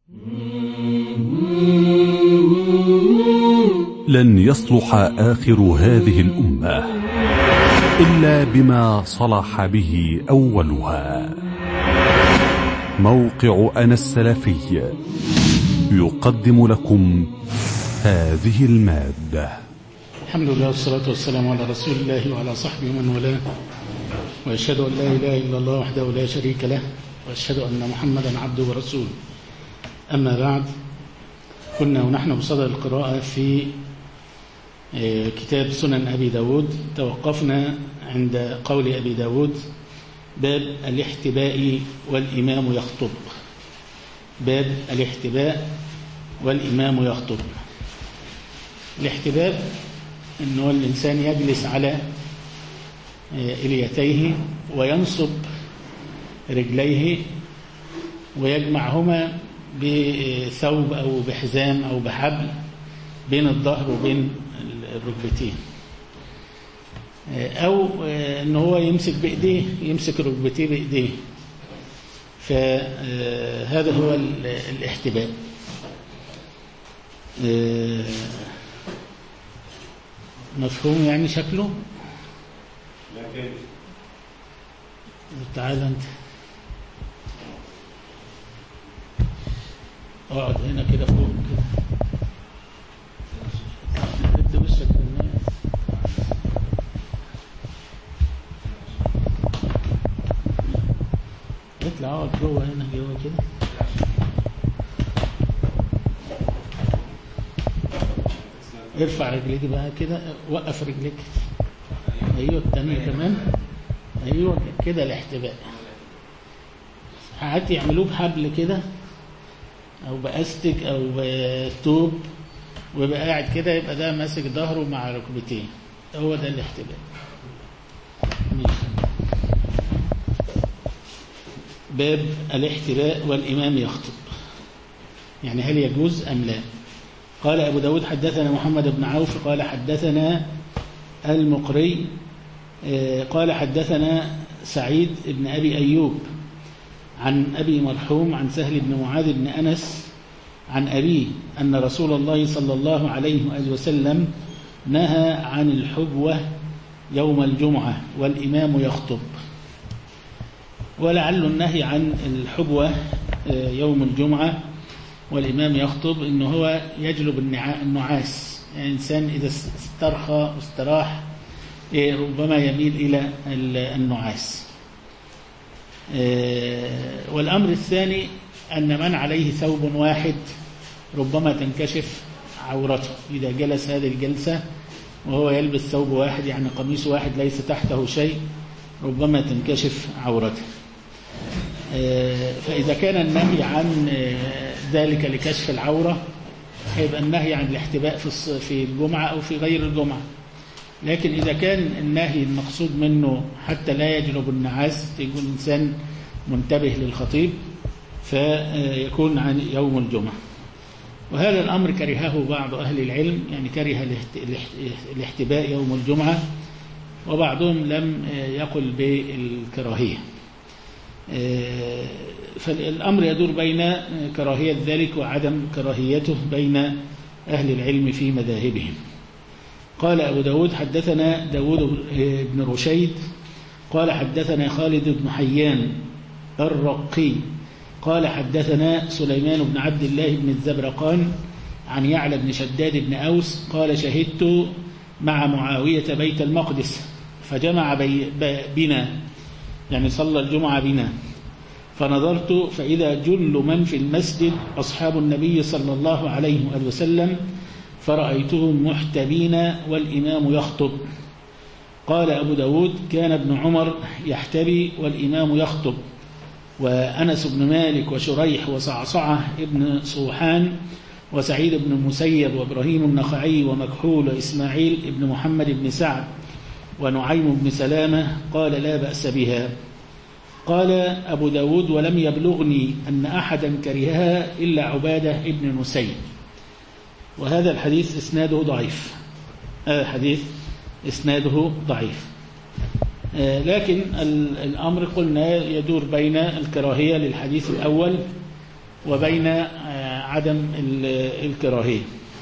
لن يصلح آخر هذه الأمة إلا بما صلح به أولها. موقع أنا السلفي يقدم لكم هذه المادة. الحمد لله والصلاة والسلام على رسول الله وعلى صحبه ومن والاه، وأشهد أن لا إله إلا الله وحده لا شريك له، وأشهد أن محمدا عبده ورسوله. أما بعد، كنا ونحن بصدد القراءة في كتاب سنن أبي داود. توقفنا عند قول أبي داود: باب الاحتباء والإمام يخطب. باب الاحتباء والإمام يخطب. الاحتباء أنه الإنسان يجلس على إليتيه وينصب رجليه ويجمعهما بثوب أو بحزام أو بحبل بين الظهر وبين الركبتين، أو أنه هو يمسك بإيديه، يمسك ركبتيه بإيديه. فهذا هو الاحتباء. مفهوم يعني شكله؟ لكن تعال أنت اقعد هنا كده فوق كده، ابدا وشك بالناس. اطلع اقعد جوه هنا، جوه كده. ارفع رجليك بقى كده، وقف رجليك. ايوه الثانيه كمان. ايوه كده الاحتباء. ساعات يعملوه بحبل كده او باستك او بثوب، ويبقى قاعد كده، يبقى ده ماسك ظهره مع ركبتيه. هو ده الاحتباء. باب الاحتباء والإمام يخطب، يعني هل يجوز أم لا؟ قال أبو داود: حدثنا محمد بن عوف قال حدثنا المقري قال حدثنا سعيد بن أبي أيوب عن أبي مرحوم عن سهل بن معاذ بن أنس عن أبيه أن رسول الله صلى الله عليه وسلم نهى عن الحبوة يوم الجمعة والإمام يخطب. ولعل النهي عن الحبوة يوم الجمعة والإمام يخطب إنه هو يجلب النعاس. يعني الإنسان إذا استرخى واستراح ربما يميل إلى النعاس. والأمر الثاني أن من عليه ثوب واحد ربما تنكشف عورته إذا جلس هذه الجلسة وهو يلبس ثوب واحد، يعني قميص واحد ليس تحته شيء، ربما تنكشف عورته. فإذا كان النهي عن ذلك لكشف العورة، يبقى النهي عن الاحتباء في الجمعة أو في غير الجمعة. لكن إذا كان النهي المقصود منه حتى لا يجلب النعاس، يكون الإنسان منتبه للخطيب، فيكون عن يوم الجمعة. وهذا الأمر كرهه بعض أهل العلم، يعني كره الاحتباء يوم الجمعة، وبعضهم لم يقل بالكراهية. فالأمر يدور بين كراهية ذلك وعدم كراهيته بين أهل العلم في مذاهبهم. قال أبو داود: حدثنا داود بن رشيد قال حدثنا خالد بن حيان الرقي قال حدثنا سليمان بن عبد الله بن الزبرقان عن يعلى بن شداد بن أوس قال: شهدت مع معاوية بيت المقدس فجمع بنا، يعني صلى الجمعة بنا، فنظرت فإذا جل من في المسجد أصحاب النبي صلى الله عليه وسلم، فرأيتهم محتبين والإمام يخطب. قال أبو داود: كان ابن عمر يحتبي والإمام يخطب، وأنس بن مالك وشريح وصعصعة ابن صوحان وسعيد بن المسيب وإبراهيم النخعي ومكحول وإسماعيل ابن محمد بن سعد ونعيم بن سلامة قال: لا بأس بها. قال أبو داود: ولم يبلغني أن أحدا كرهها إلا عبادة ابن نسيب. وهذا الحديث إسناده ضعيف. حديث إسناده ضعيف. لكن الأمر قلنا يدور بين الكراهية للحديث الأول وبين عدم الكراهية.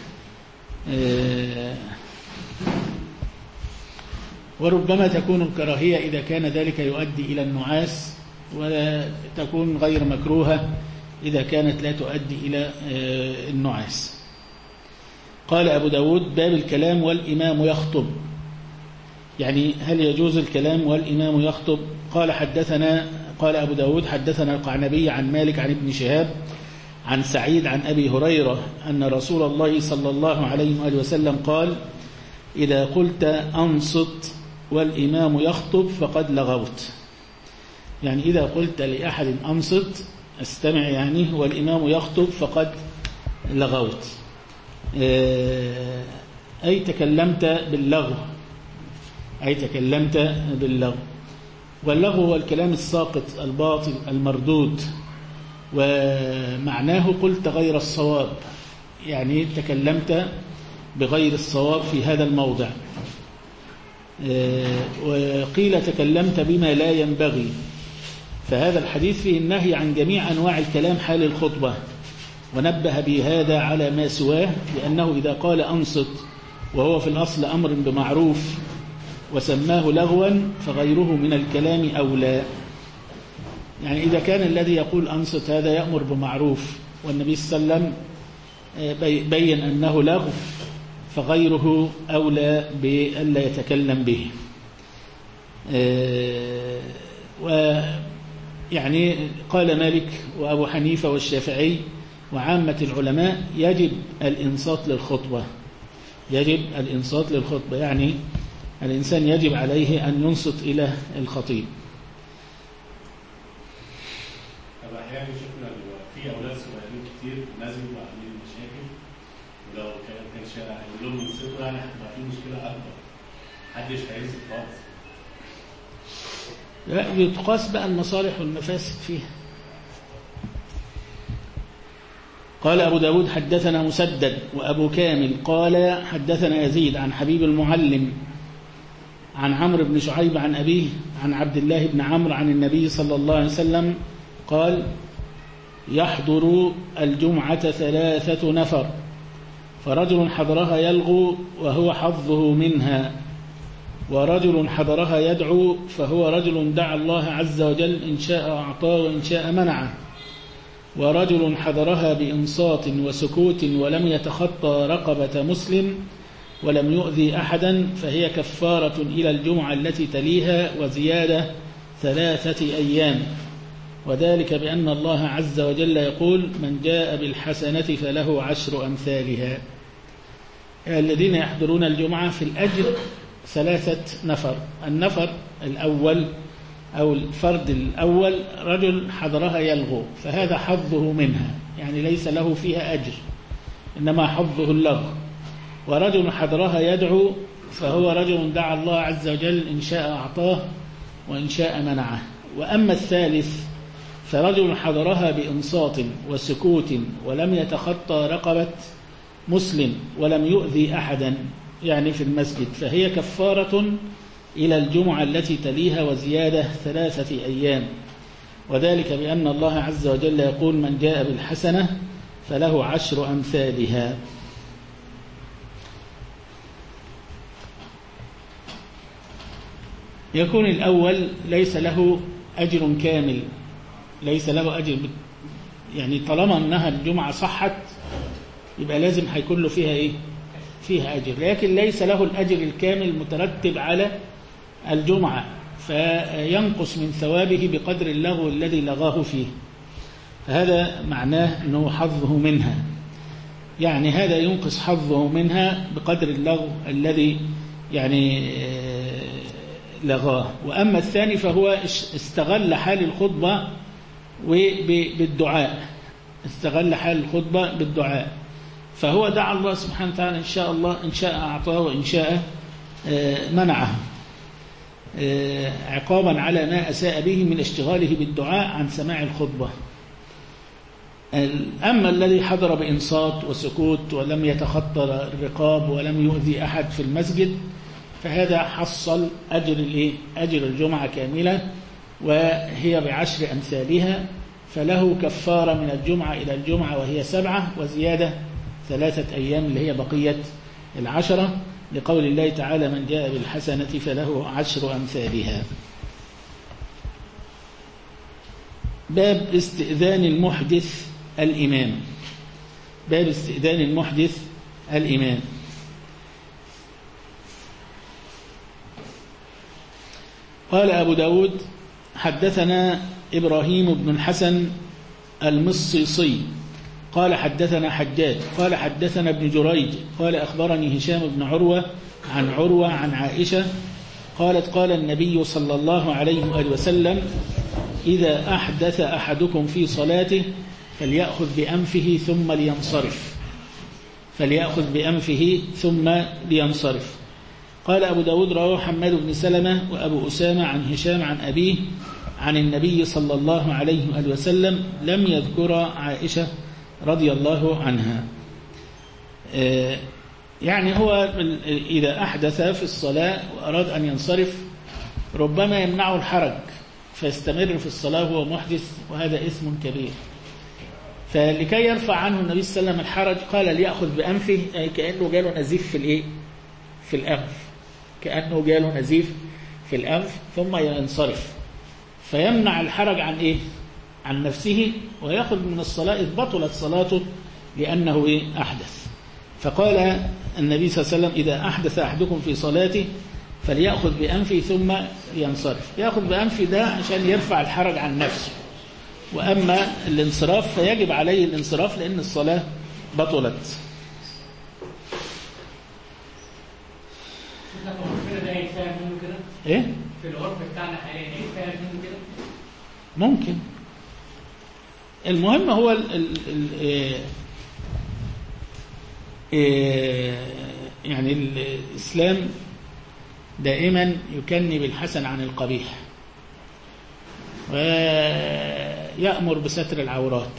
وربما تكون الكراهية إذا كان ذلك يؤدي إلى النعاس، وتكون غير مكروهة إذا كانت لا تؤدي إلى النعاس. قال أبو داود: باب الكلام والإمام يخطب، يعني هل يجوز الكلام والإمام يخطب؟ قال أبو داود: حدثنا القعنبي عن مالك عن ابن شهاب عن سعيد عن أبي هريرة أن رسول الله صلى الله عليه وآله وسلم قال: إذا قلت أنصت والإمام يخطب فقد لغوت. يعني إذا قلت لأحد أنصت استمع يعني والإمام يخطب فقد لغوت، أي تكلمت باللغو، واللغو هو الكلام الساقط الباطل المردود، ومعناه قلت غير الصواب، يعني تكلمت بغير الصواب في هذا الموضع. وقيل تكلمت بما لا ينبغي. فهذا الحديث فيه النهي عن جميع أنواع الكلام حال الخطبة، ونبه بهذا على ما سواه، لأنه إذا قال أنصت وهو في الأصل أمر بمعروف وسماه لغوا فغيره من الكلام أولى. يعني إذا كان الذي يقول أنصت هذا يأمر بمعروف والنبي صلى الله عليه وسلم بين أنه لغو، فغيره أولى بألا يتكلم به. ويعني قال مالك وأبو حنيفة والشافعي وعامة العلماء يجب الإنصات للخطبة، يعني الإنسان يجب عليه أن ينصت إلى الخطيب. طب أحيانا شفنا في أولاد صغيرين كتير نازلوا وعاملين مشاكل، ولو كان شارع هيقول لهم انصتوا يعني هتبقى في مشكلة أكبر، محدش هينصت خالص. لا، يتقاس بقى المصالح والمفاسد فيها. قال أبو داود: حدثنا مسدد وأبو كامل قال حدثنا يزيد عن حبيب المعلم عن عمرو بن شعيب عن أبيه عن عبد الله بن عمرو عن النبي صلى الله عليه وسلم قال: يحضر الجمعة 3 نفر، فرجل حضرها يلغو وهو حظه منها، ورجل حضرها يدعو فهو رجل دعا الله عز وجل إن شاء أعطاه وإن شاء منعه، ورجل حضرها بإنصات وسكوت ولم يتخطى رقبة مسلم ولم يؤذي أحدا فهي كفارة إلى الجمعة التي تليها وزيادة 3 أيام، وذلك بأن الله عز وجل يقول: من جاء بالحسنة فله 10 أمثالها. الذين يحضرون الجمعة في الأجر 3 نفر. النفر الأول أو الفرد الأول رجل حضرها يلغو، فهذا حظه منها، يعني ليس له فيها أجر إنما حظه اللغو. ورجل حضرها يدعو فهو رجل دعا الله عز وجل إن شاء أعطاه وإن شاء منعه. وأما الثالث فرجل حضرها بإنصات وسكوت ولم يتخطى رقبة مسلم ولم يؤذي أحدا يعني في المسجد، فهي كفارة إلى الجمعة التي تليها وزيادة 3 أيام، وذلك بأن الله عز وجل يقول: من جاء بالحسنة فله 10 أمثالها. يكون الأول ليس له أجر كامل، ليس له أجر، يعني طالما أنها الجمعة صحت يبقى لازم هيكون له فيها إيه؟ فيها أجر، لكن ليس له الأجر الكامل المترتب على الجمعة، فينقص من ثوابه بقدر اللغو الذي لغاه فيه. هذا معناه أنه حظه منها، يعني هذا ينقص حظه منها بقدر اللغو الذي يعني لغاه. وأما الثاني فهو استغل حال الخطبة بالدعاء، استغل حال الخطبة بالدعاء، فهو دعا الله سبحانه وتعالى إن شاء الله إن شاء أعطاه وإن شاء منعه، عقابا على ما أساء به من اشتغاله بالدعاء عن سماع الخطبة. أما الذي حضر بإنصات وسكوت ولم يتخطى الرقاب ولم يؤذي أحد في المسجد فهذا حصل أجر الجمعة كاملة وهي ب10 أمثالها، فله كفارة من الجمعة إلى الجمعة وهي 7 وزيادة 3 أيام اللي هي بقية 10 لقول الله تعالى من جاء بالحسنة فله 10 أمثالها. باب استئذان المحدث الإمام. باب استئذان المحدث الإمام. قال أبو داود حدثنا إبراهيم بن الحسن المصيصي قال حدثنا حجاج قال حدثنا ابن جريج قال أخبرني هشام بن عروة عن عائشة قالت قال النبي صلى الله عليه وآله وسلم إذا أحدث أحدكم في صلاته فليأخذ بأنفه ثم لينصرف. فليأخذ بأنفه ثم لينصرف. قال أبو داود رواه حماد بن سلمة وأبو أسامة عن هشام عن أبيه عن النبي صلى الله عليه وآله وسلم لم يذكر عائشة رضي الله عنها. يعني هو إذا أحدث في الصلاة وأراد أن ينصرف ربما يمنعه الحرج فيستمر في الصلاة وهو محدث، وهذا اسم كبير. فلكي يرفع عنه النبي صلى الله عليه وسلم الحرج قال ليأخذ بأنفه، أي كأنه جاله نزيف في الأنف، كأنه جاله نزيف في الأنف ثم ينصرف، فيمنع الحرج عن عن نفسه ويأخذ من الصلاة إذ بطلت صلاته لأنه أحدث. فقال النبي صلى الله عليه وسلم إذا أحدث أحدكم في صلاته فليأخذ بأنفه ثم ينصرف. يأخذ بأنفه ده عشان يرفع الحرج عن نفسه، وأما الانصراف فيجب عليه الانصراف لأن الصلاة بطلت. ايه في العرف بتاعنا حاليا يتفهم منه كده ممكن. المهم هو يعني الإسلام دائما يكني بالحسن عن القبيح ويأمر بستر العورات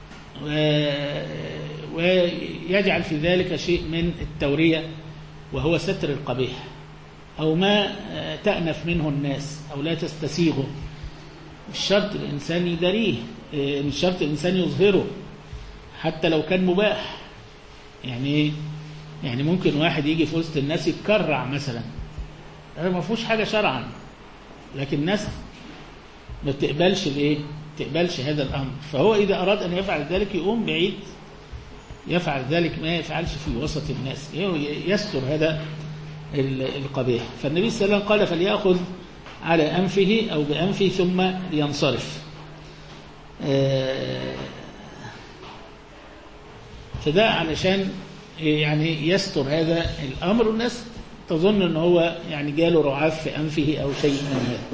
ويجعل في ذلك شيء من التورية وهو ستر القبيح أو ما تأنف منه الناس أو لا تستسيغه. مش شرط الإنسان يداريه، مش شرط الإنسان يظهره حتى لو كان مباح. يعني ممكن واحد يجي في وسط الناس يتكرع مثلا، هذا ما فيهوش حاجة شرعا، لكن الناس ما تقبلش هذا الأمر. فهو إذا أراد أن يفعل ذلك يقوم بعيد يفعل ذلك، ما يفعلش في وسط الناس، يستر هذا القبيح. فالنبي صلى الله عليه وسلم قال فليأخذ على أنفه أو بأنفه ثم لينصرف. فده علشان يعني يستر هذا الأمر، والناس تظن أنه هو يعني جاله رعاف في أنفه أو شيء من هذا.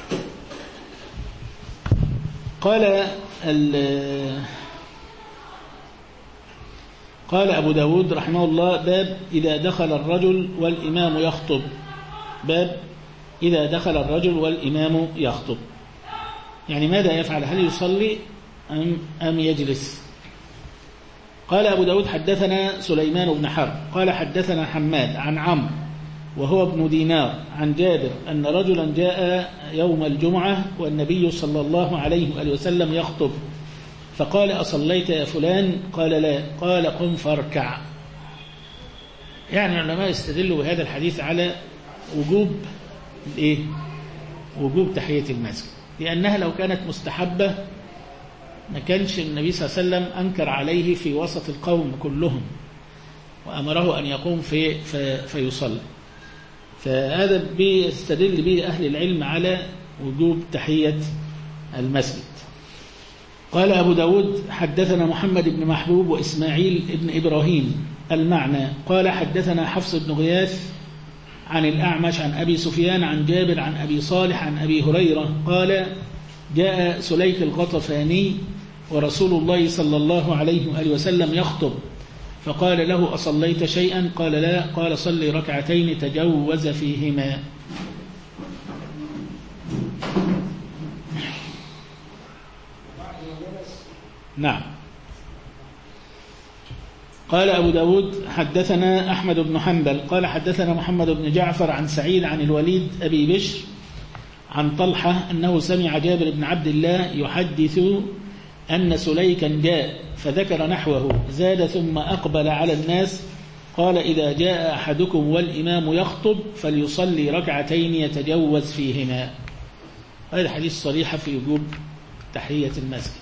قال أبو داود رحمه الله باب إذا دخل الرجل والإمام يخطب. باب إذا دخل الرجل والإمام يخطب، يعني ماذا يفعل؟ هل يصلي أم يجلس؟ قال أبو داود حدثنا سليمان بن حرب قال حدثنا حماد عن عمرو وهو ابن دينار عن جابر أن رجلا جاء يوم الجمعة والنبي صلى الله عليه وآله وسلم يخطب، فقال أصليت يا فلان؟ قال لا. قال قم فاركع. يعني العلماء يستدلوا بهذا الحديث على وجوب تحية المسجد، لأنها لو كانت مستحبة ما كانش النبي صلى الله عليه وسلم أنكر عليه في وسط القوم كلهم وأمره أن يقوم فيصلي. فهذا بيستدل به أهل العلم على وجوب تحية المسجد. قال أبو داود حدثنا محمد بن محبوب وإسماعيل بن إبراهيم المعنى قال حدثنا حفص بن غياث عن الأعمش عن أبي سفيان عن جابر عن أبي صالح عن أبي هريرة قال جاء سليك الغطفاني ورسول الله صلى الله عليه وآله وسلم يخطب، فقال له أصليت شيئا؟ قال لا. قال صلي ركعتين تجوز فيهما. نعم. قال أبو داود حدثنا أحمد بن حنبل قال حدثنا محمد بن جعفر عن سعيد عن الوليد أبي بشر عن طلحة أنه سمع جابر بن عبد الله يحدث أن سليكا جاء فذكر نحوه زاد ثم أقبل على الناس قال إذا جاء أحدكم والإمام يخطب فليصلي ركعتين يتجوز فيهما. هذا حديث صريحة في وجوب تحية المسجد.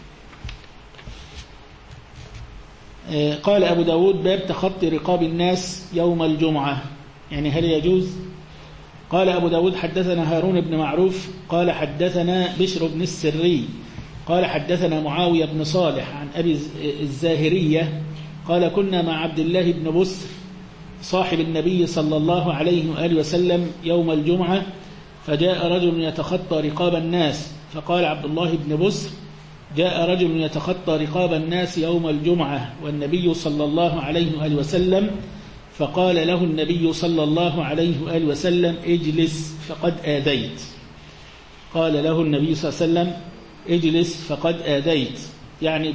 قال أبو داود باب تخطي رقاب الناس يوم الجمعة، يعني هل يجوز؟ قال أبو داود حدثنا هارون بن معروف قال حدثنا بشر بن السري قال حدثنا معاوية بن صالح عن أبي الزاهرية قال كنا مع عبد الله بن بسر صاحب النبي صلى الله عليه وآله وسلم يوم الجمعة فجاء رجل يتخطى رقاب الناس فقال عبد الله بن بسر جاء رجل يتخطى رقاب الناس يوم الجمعة والنبي صلى الله عليه وآله وسلم فقال له النبي صلى الله عليه وآله وسلم اجلس فقد آذيت. قال له النبي صلى الله عليه وسلم اجلس فقد آذيت، يعني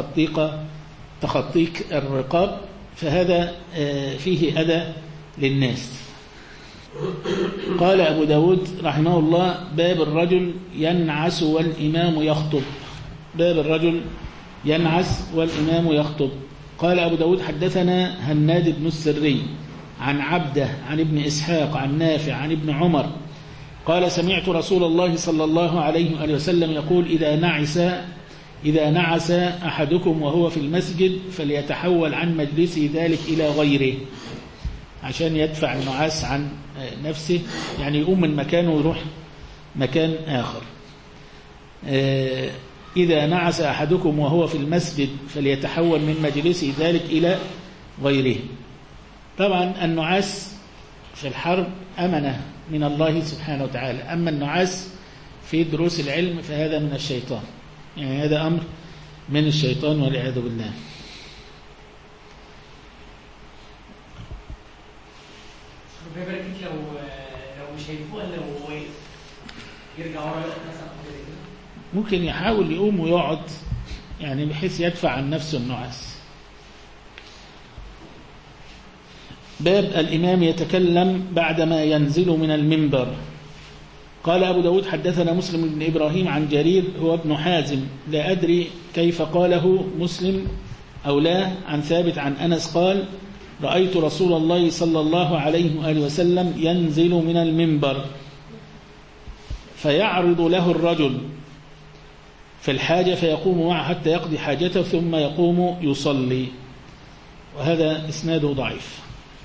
بتخطيك الرقاب، فهذا فيه أذى للناس. قال أبو داود رحمه الله باب الرجل ينعس والإمام يخطب. باب الرجل ينعس والإمام يخطب. قال أبو داود حدثنا هناد بن السري عن عبده عن ابن إسحاق عن نافع عن ابن عمر قال سمعت رسول الله صلى الله عليه وآله وسلم يقول إذا نعس أحدكم وهو في المسجد فليتحول عن مجلسه ذلك إلى غيره، عشان يدفع النعاس عن نفسه، يعني يقوم من مكانه ويروح مكان آخر. إذا نعس أحدكم وهو في المسجد فليتحول من مجلسه ذلك إلى غيره. طبعا النعاس في الحرب أمنة من الله سبحانه وتعالى، أما النعاس في دروس العلم فهذا من الشيطان، يعني هذا أمر من الشيطان والعياذ بالله. لو مش هيفوق لو واقف يرجع ورا مثلا، ممكن يحاول يقوم ويقعد، يعني بحيث يدفع عن نفسه النعاس. باب الإمام يتكلم بعدما ينزل من المنبر. قال أبو داود حدثنا مسلم بن إبراهيم عن جرير هو ابن حازم لا أدري كيف قاله مسلم أو لا عن ثابت عن أنس قال رأيت رسول الله صلى الله عليه وآله وسلم ينزل من المنبر فيعرض له الرجل في الحاجة فيقوم معه حتى يقضي حاجته ثم يقوم يصلي، وهذا إسناده ضعيف.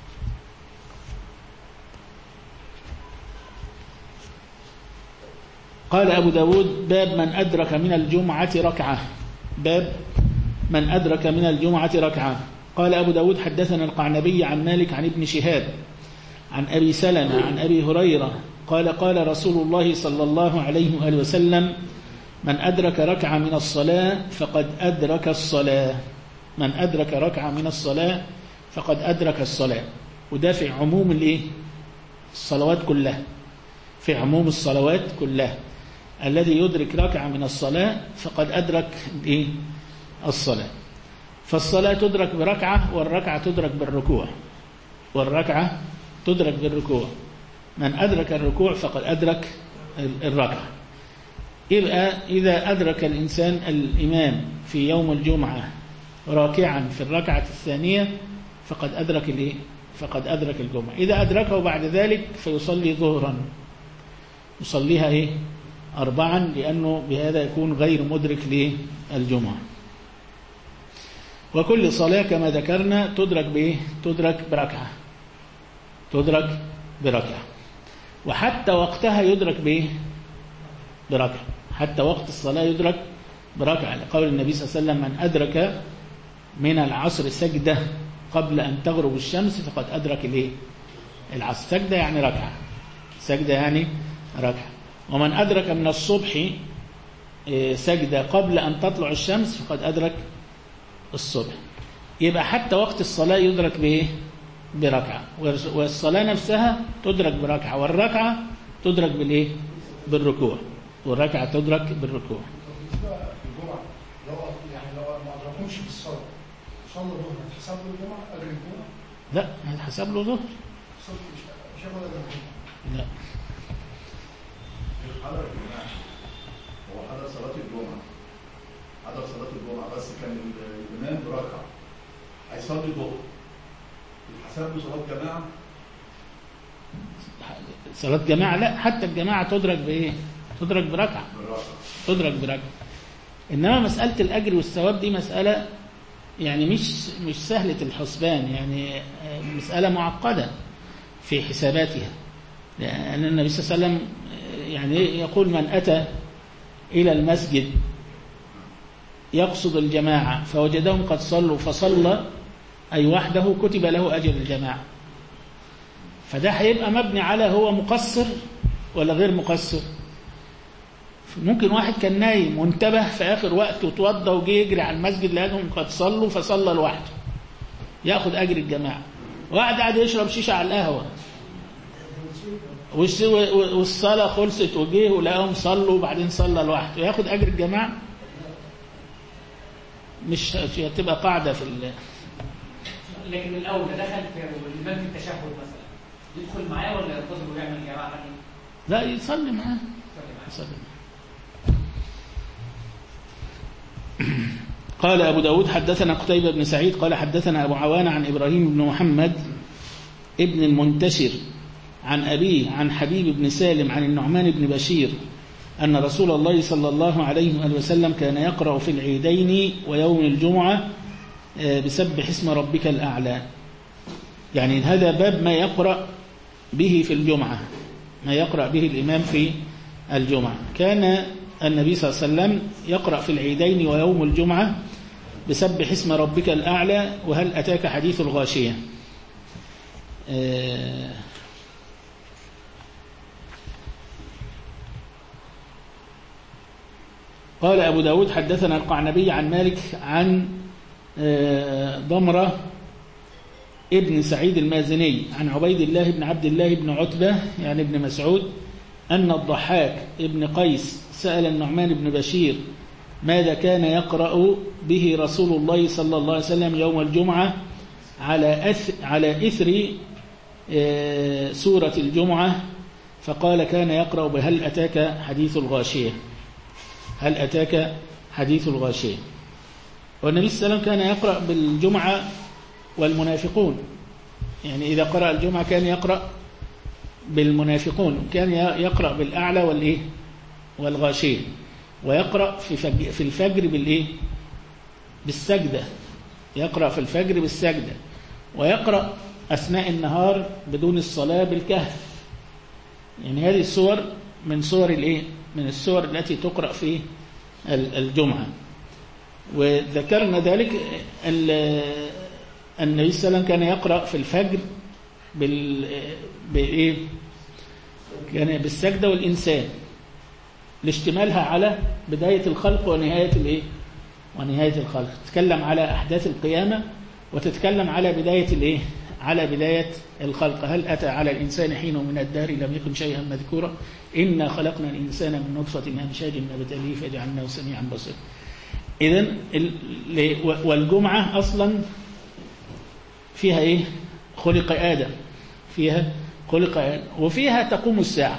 قال أبو داود باب من أدرك من الجمعة ركعة. باب من أدرك من الجمعة ركعة. قال أبو داود حدثنا القعنبي عن مالك عن ابن شهاب عن أبي سلمة عن أبي هريرة قال قال رسول الله صلى الله عليه وآله وسلم من أدرك ركعة من الصلاة فقد أدرك الصلاة. من أدرك ركعة من الصلاة فقد أدرك الصلاة. وده في عموم الصلوات كلها، في عموم الصلوات كلها، الذي يدرك ركعة من الصلاة فقد أدرك الصلاة. فالصلاة تدرك بركعة والركعة تدرك بالركوع، والركعة تدرك بالركوع. من أدرك الركوع فقد أدرك الركعة. يبقى إذا أدرك الإنسان الإمام في يوم الجمعة راكعا في الركعة الثانية فقد أدرك فقد أدرك الجمعة. إذا أدركه بعد ذلك فيصلي ظهرا، يصليها 4 لأنه بهذا يكون غير مدرك للجمعة. وكل صلاة كما ذكرنا تدرك تدرك بركعة، تدرك بركعة، وحتى وقتها يدرك بركعة، حتى وقت الصلاة يدرك بركعة، لقول النبي صلى الله عليه وسلم من أدرك من العصر سجدة قبل أن تغرب الشمس فقد أدرك العصر. سجدة يعني ركعة، سجدة يعني ركعة. ومن أدرك من الصبح سجدة قبل أن تطلع الشمس فقد أدرك الصبح. يبقى حتى وقت الصلاة يدرك بركعة، والصلاة نفسها تدرك بركعة، والركعة تدرك بالركوع، والركعة تدرك بالركوع. الجمعة لو ما أدركوش في الصلاة صلى الظهر هتحسب له الجمعة أجر الجمعة؟ لا، هتحسب له ظهر. مش هياخد أجر الجمعة. لا. حضر الجمعة هو حضر صلاة الجمعة عدم صلاة الجمعة بس كان الإمام بركعة هيصلي الظهر يتحسب له صلاة جماعة؟ صلاة جماعة لا، حتى الجماعة تدرك بإيه؟ تدرك بركعة. تدرك بركعة. إنما مسألة الأجر والثواب دي مسألة يعني مش سهلة الحسبان، يعني مسألة معقدة في حساباتها، لأن النبي صلى الله عليه وسلم يعني يقول من أتى إلى المسجد يقصد الجماعة فوجدهم قد صلوا فصلى أي وحده كتب له أجر الجماعة. فده هيبقى مبني على هو مقصر ولا غير مقصر. ممكن واحد كان نايم وانتبه في آخر وقت وتوضى وجي يجري على المسجد لقاهم قد صلوا فصلى لوحده ياخد أجر الجماعة. واحد قاعد يشرب شيشة على القهوة والصلاة خلصت وجيه ولقاهم صلوا وبعدين صلى لوحده ياخد أجر الجماعة. مش هتبقى قاعدة في لكن الأول دخل في الإمام في التشهد مثلا يدخل معاه ولا ينتظر ويعمل جماعة؟ لا يصلي معاه. يصلي معاه. قال أبو داود حدثنا قتيبة بن سعيد قال حدثنا أبو عوان عن إبراهيم بن محمد ابن المنتشر عن أبيه عن حبيب بن سالم عن النعمان بن بشير أن رسول الله صلى الله عليه وسلم كان يقرأ في العيدين ويوم الجمعة بسبح اسم ربك الأعلى. يعني هذا باب ما يقرأ به في الجمعة، ما يقرأ به الإمام في الجمعة. كان النبي صلى الله عليه وسلم يقرأ في العيدين ويوم الجمعة بسبح اسم ربك الأعلى وهل أتاك حديث الغاشية. قال أبو داود حدثنا القعنبي عن مالك عن ضمرة ابن سعيد المازني عن عبيد الله بن عبد الله بن عتبة يعني ابن مسعود أن الضحاك ابن قيس سأل النعمان بن بشير ماذا كان يقرأ به رسول الله صلى الله عليه وسلم يوم الجمعة على إثر سورة الجمعة، فقال كان يقرأ بهل أتاك حديث الغاشية. هل أتاك حديث الغاشية. والنبي صلى الله عليه وسلم كان يقرأ بالجمعة والمنافقون، يعني إذا قرأ الجمعة كان يقرأ بالمنافقون، كان يقرأ بالأعلى والإيه والغاشية، ويقرأ في الفجر بالإيه بالسجدة، يقرأ في الفجر بالسجدة، ويقرأ أثناء النهار بدون الصلاة بالكهف. يعني هذه السور من صور الإيه من السور التي تقرأ في الجمعة. وذكرنا ذلك النبي صلى الله عليه وسلم كان يقرأ في الفجر بالإيه كان بالسجدة والإنسان لاشتمالها على بداية الخلق ونهاية الإيه ونهاية الخلق. تتكلم على أحداث القيامة وتتكلم على بداية الإيه على بداية الخلق. هل أتى على الإنسان حين من الدهر لم يكن شيئا مذكورا إنا خلقنا الإنسان من نطفة أمشاج نبتليه فجعلناه سميعا بصيرا. إذن والجمعة أصلا فيها إيه خلق آدم، فيها خلق آدم وفيها تقوم الساعة،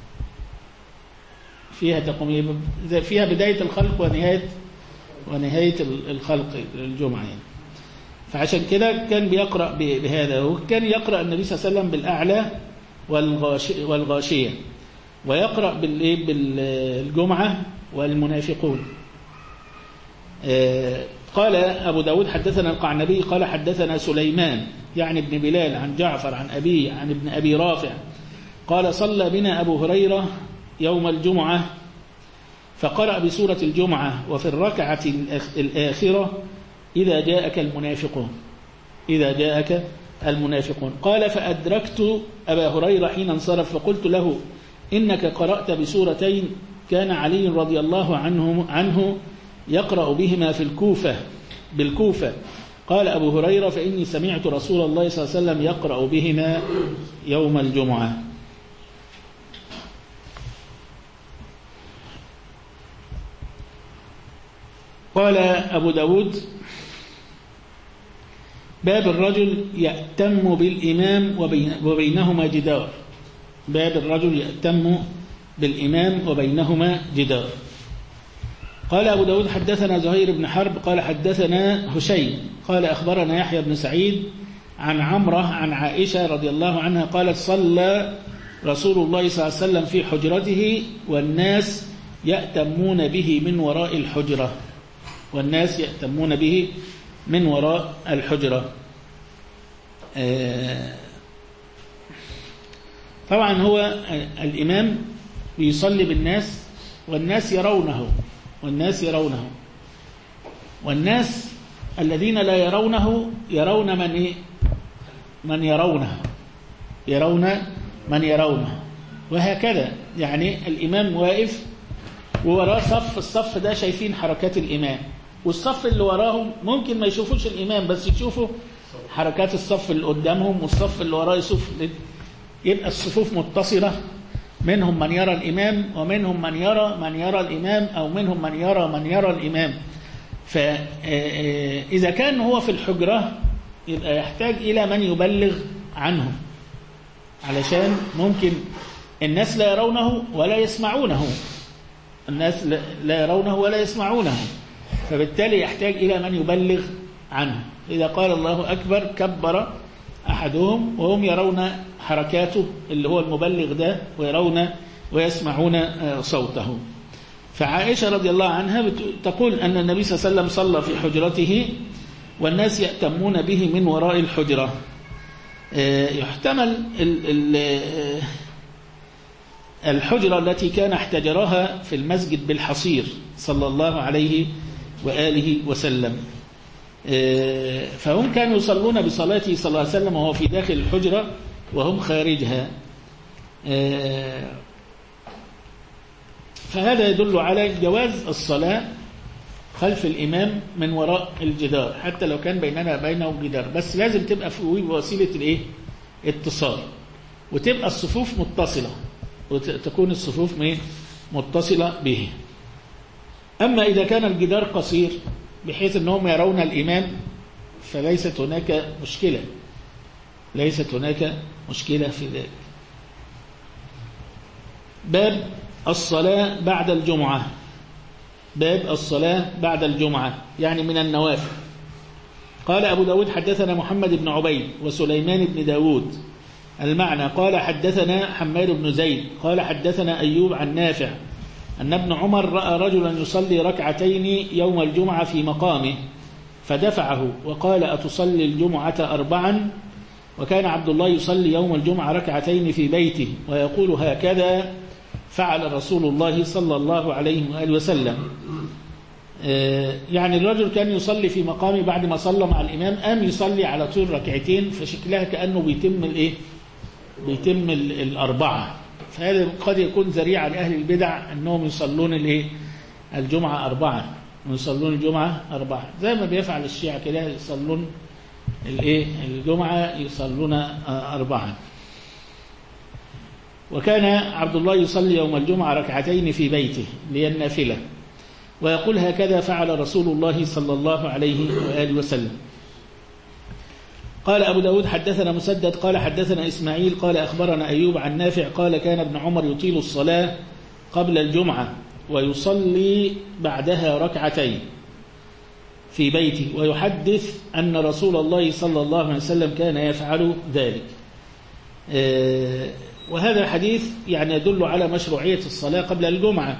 فيها بداية الخلق ونهاية الخلق الجمعة يعني. فعشان كده كان بيقرأ بهذا. وكان يقرأ النبي صلى الله عليه وسلم بالأعلى والغاشية، ويقرأ بالجمعة والمنافقون. قال أبو داود حدثنا القعنبي قال حدثنا سليمان يعني ابن بلال عن جعفر عن أبيه عن ابن أبي رافع قال صلى بنا أبو هريرة يوم الجمعة فقرأ بسورة الجمعة وفي الركعة الآخرة إذا جاءك المنافقون. قال فأدركت أبا هريرة حين انصرف فقلت له إنك قرأت بسورتين كان علي رضي الله عنه يقرأ بهما بالكوفة. قال أبو هريرة فإني سمعت رسول الله صلى الله عليه وسلم يقرأ بهما يوم الجمعة. قال أبو داود باب الرجل يأتم بالإمام وبينهما جدار. باب الرجل يأتم بالإمام وبينهما جدار. قال أبو داود حدثنا زهير بن حرب قال حدثنا هشيم قال أخبرنا يحيى بن سعيد عن عمرة عن عائشة رضي الله عنها قالت صلى رسول الله صلى الله عليه وسلم في حجرته والناس يأتمون به من وراء الحجرة. والناس يأتمون به من وراء الحجرة. طبعا هو الإمام بيصلي بالناس والناس يرونه والناس الذين لا يرونه يرون من يرونه وهكذا. يعني الإمام واقف ووراه صف، الصف ده شايفين حركات الإمام، والصف اللي وراهم ممكن ما يشوفوش الإمام بس يشوفوا حركات الصف اللي قدامهم، والصف اللي وراه يشوف. يبقى الصفوف متصلة، منهم من يرى الإمام ومنهم من يرى الإمام، أو منهم من يرى الإمام. فإذا كان هو في الحجرة يبقى يحتاج إلى من يبلغ عنه، علشان ممكن الناس لا يرونه ولا يسمعونه، الناس لا يرونه ولا يسمعونه، فبالتالي يحتاج إلى من يبلغ عنه. إذا قال الله أكبر كبر أحدهم وهم يرون حركاته اللي هو المبلغ ده، ويرون ويسمعون صوته. فعائشة رضي الله عنها تقول أن النبي صلى الله عليه وسلم صلى في حجرته والناس يأتمون به من وراء الحجرة. يحتمل الحجرة التي كان احتجرها في المسجد بالحصير صلى الله عليه وآله وسلم، فهم كانوا يصلون بصلاته صلى الله عليه وسلم وهو في داخل الحجرة وهم خارجها. فهذا يدل على جواز الصلاة خلف الإمام من وراء الجدار، حتى لو كان بيننا وبينه جدار، بس لازم تبقى في وسيلة اتصال، وتبقى الصفوف متصلة، وتكون الصفوف متصلة به. أما إذا كان الجدار قصير بحيث أنهم يرون الإمام فليست هناك مشكلة في ذلك. باب الصلاة بعد الجمعة، يعني من النوافل. قال أبو داود حدثنا محمد بن عبيد وسليمان بن داود المعنى قال حدثنا حماد بن زيد قال حدثنا أيوب عن نافع أن ابن عمر رأى رجلا يصلي ركعتين يوم الجمعة في مقامه فدفعه وقال أتصلي الجمعة 4؟ وكان عبد الله يصلي يوم الجمعة ركعتين في بيته ويقول هكذا فعل رسول الله صلى الله عليه وآله وسلم. يعني الرجل كان يصلي في مقامه بعد ما صلى مع الإمام قام يصلي على طول ركعتين، فشكلها كأنه بيتم الأربعة. فهذا قد يكون ذريعة لأهل البدع أنهم يصلون الجمعة 4، ويصلون الجمعة 4 زي ما بيفعل الشيعة كده، يصلون الجمعة يصلون 4. وكان عبد الله يصلي يوم الجمعة ركعتين في بيته للنافلة ويقول هكذا فعل رسول الله صلى الله عليه وآله وسلم. قال أبو داود حدثنا مسدد قال حدثنا إسماعيل قال أخبرنا أيوب عن نافع قال كان ابن عمر يطيل الصلاة قبل الجمعة ويصلي بعدها ركعتين في بيته ويحدث أن رسول الله صلى الله عليه وسلم كان يفعل ذلك. وهذا الحديث يعني يدل على مشروعية الصلاة قبل الجمعة،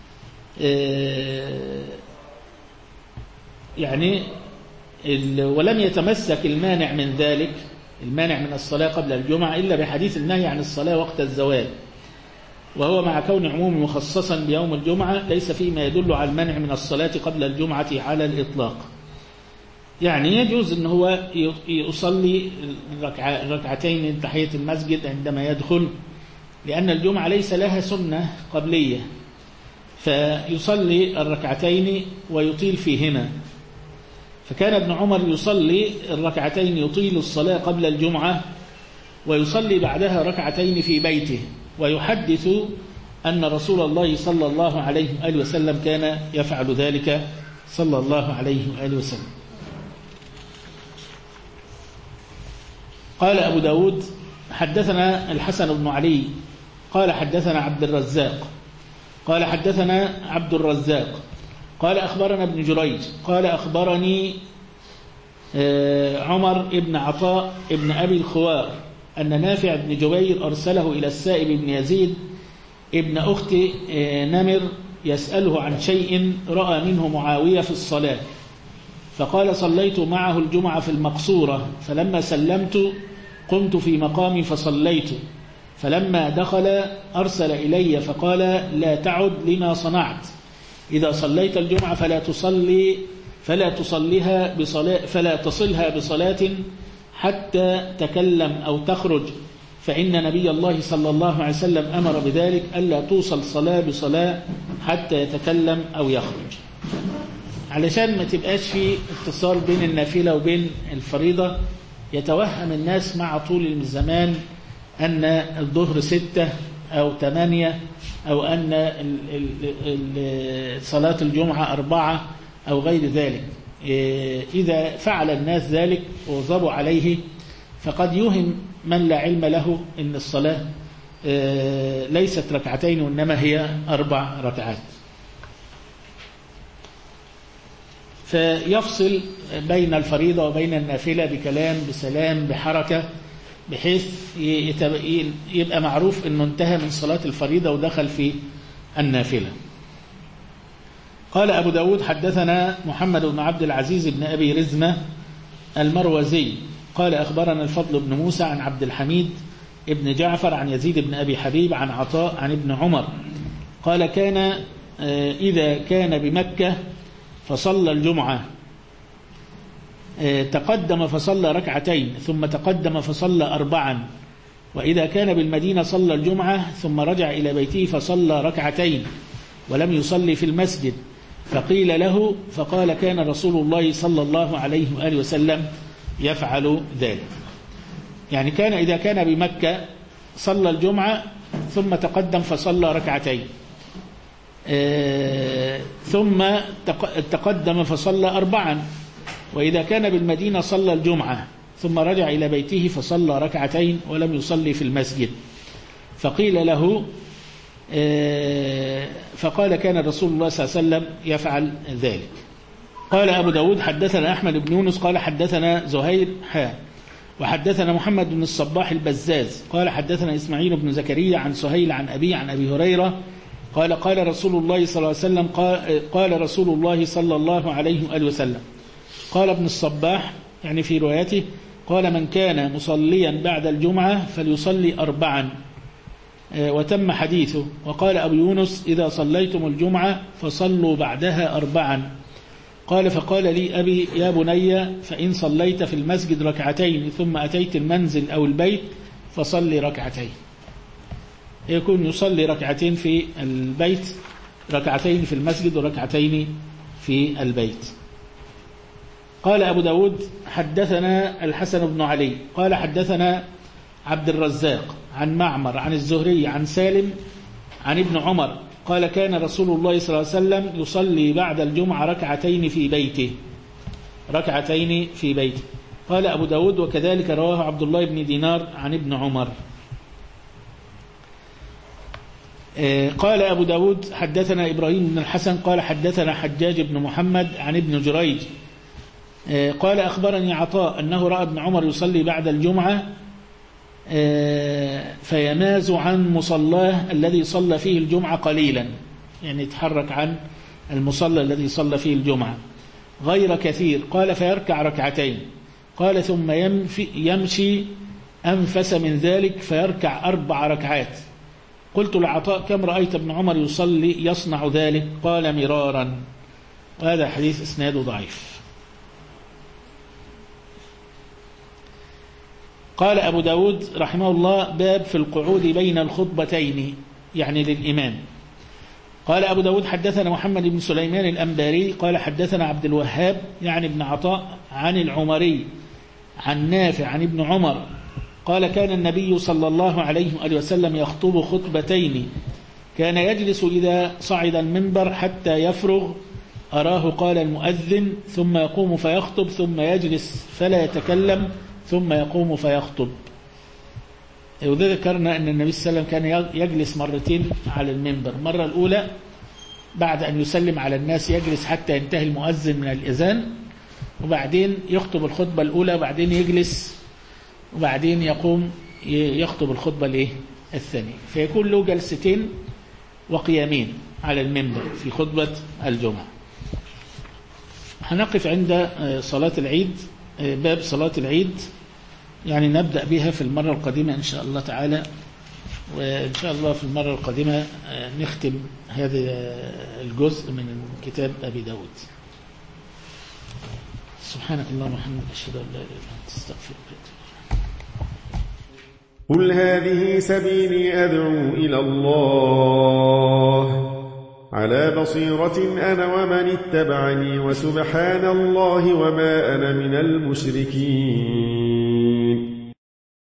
يعني ولم يتمسك المانع من ذلك، المانع من الصلاة قبل الجمعة، إلا بحديث النهي عن الصلاة وقت الزوال، وهو مع كون عموم مخصصا بيوم الجمعة ليس فيه ما يدل على المنع من الصلاة قبل الجمعة على الإطلاق. يعني يجوز أن هو يصلي ركعتين من تحية المسجد عندما يدخل، لأن الجمعة ليس لها سنة قبلية، فيصلي الركعتين ويطيل فيهما. فكان ابن عمر يصلي الركعتين يطيل الصلاة قبل الجمعة ويصلي بعدها ركعتين في بيته ويحدث أن رسول الله صلى الله عليه وآله وسلم كان يفعل ذلك صلى الله عليه وآله وسلم. قال أبو داود حدثنا الحسن بن علي قال حدثنا عبد الرزاق قال حدثنا عبد الرزاق قال أخبرنا ابن جريج قال أخبرني عمر ابن عطاء ابن أبي الخوار أن نافع بن جبير أرسله إلى السائب بن يزيد ابن أخت نمر يسأله عن شيء رأى منه معاوية في الصلاة، فقال صليت معه الجمعة في المقصورة، فلما سلمت قمت في مقامي فصليت، فلما دخل أرسل إلي فقال لا تعد لما صنعت، إذا صليت الجمعة فلا تصلها بصلاة حتى تكلم أو تخرج، فإن نبي الله صلى الله عليه وسلم أمر بذلك ألا توصل صلاة بصلاة حتى يتكلم أو يخرج. علشان ما تبقاش في اتصال بين النافلة وبين الفريضة، يتوهم الناس مع طول الزمان أن الظهر 6 أو 8 أو أن صلاة الجمعة 4 أو غير ذلك. إذا فعل الناس ذلك وواظبوا عليه فقد يوهم من لا علم له أن الصلاة ليست ركعتين وإنما هي 4 ركعات. فيفصل بين الفريضة وبين النافلة بكلام بسلام بحركة، بحيث يبقى معروف أنه انتهى من صلاة الفريضة ودخل في النافلة. قال أبو داود حدثنا محمد بن عبد العزيز بن أبي رزمة المروزي قال أخبرنا الفضل بن موسى عن عبد الحميد ابن جعفر عن يزيد بن أبي حبيب عن عطاء عن ابن عمر قال كان إذا كان بمكة فصلى الجمعة تقدم فصلى ركعتين ثم تقدم فصلى 4، وإذا كان بالمدينة صلى الجمعة ثم رجع إلى بيته فصلى ركعتين ولم يصلي في المسجد، فقيل له فقال كان رسول الله صلى الله عليه وآله وسلم يفعل ذلك. يعني كان إذا كان بمكة صلى الجمعة ثم تقدم فصلى ركعتين، ثم تقدم فصلى 4، وإذا كان بالمدينة صلى الجمعة ثم رجع إلى بيته فصلى ركعتين ولم يصلي في المسجد، فقيل له فقال كان رسول الله صلى الله عليه وسلم يفعل ذلك. قال أبو داود حدثنا أحمد بن يونس قال حدثنا زهير وحدثنا محمد بن الصباح البزاز قال حدثنا إسماعيل بن زكريا عن سهيل عن أبي عن أبي هريرة قال قال رسول الله صلى الله عليه وسلم قال رسول الله صلى الله عليه وآله وسلم. قال ابن الصباح يعني في روايته قال من كان مصليا بعد الجمعة فليصلي 4، وتم حديثه. وقال أبو يونس إذا صليتم الجمعة فصلوا بعدها 4. قال فقال لي أبي يا بني فإن صليت في المسجد ركعتين ثم أتيت المنزل أو البيت فصلي ركعتين. يكون يصلي ركعتين في البيت، ركعتين في المسجد وركعتين في البيت. قال أبو داود حدثنا الحسن بن علي قال حدثنا عبد الرزاق عن معمر عن الزهري عن سالم عن ابن عمر قال كان رسول الله صلى الله عليه وسلم يصلي بعد الجمعة ركعتين في بيته. قال أبو داود وكذلك رواه عبد الله بن دينار عن ابن عمر. قال أبو داود حدثنا إبراهيم بن الحسن قال حدثنا حجاج بن محمد عن ابن جريج قال أخبرني عطاء أنه رأى ابن عمر يصلي بعد الجمعة فيماز عن مصلاه الذي صلى فيه الجمعة قليلا، يعني يتحرك عن المصلى الذي صلى فيه الجمعة غير كثير. قال فيركع ركعتين. قال ثم يمشي أنفس من ذلك فيركع 4 ركعات. قلت لعطاء كم رأيت ابن عمر يصنع ذلك؟ قال مرارا. وهذا حديث إسناده ضعيف. قال أبو داود رحمه الله باب في القعود بين الخطبتين يعني للإمام. قال أبو داود حدثنا محمد بن سليمان الأنباري قال حدثنا عبد الوهاب يعني ابن عطاء عن العمري عن نافع عن ابن عمر قال كان النبي صلى الله عليه وآله وسلم يخطب خطبتين، كان يجلس إذا صعد المنبر حتى يفرغ أراه قال المؤذن ثم يقوم فيخطب ثم يجلس فلا يتكلم ثم يقوم فيخطب. وذكرنا أن النبي صلى الله عليه وسلم كان يجلس مرتين على المنبر، مرة الأولى بعد أن يسلم على الناس يجلس حتى ينتهي المؤذن من الإذان، وبعدين يخطب الخطبة الأولى، وبعدين يجلس، وبعدين يقوم يخطب الخطبة الثانية، فيكون له جلستين وقيامين على المنبر في خطبة الجمعة. هنقف عند صلاة العيد، باب صلاة العيد، يعني نبدأ بها في المرة القادمة إن شاء الله تعالى، وإن شاء الله في المرة القادمة نختم هذا الجزء من كتاب أبي داود. سبحانك اللهم وبحمدك أشهد أن لا إله إلا أنت أستغفرك وأتوب إليك. قل هذه سبيلي أدعو إلى الله على بصيرة أنا ومن اتبعني، وسبحان الله وما أنا من المشركين.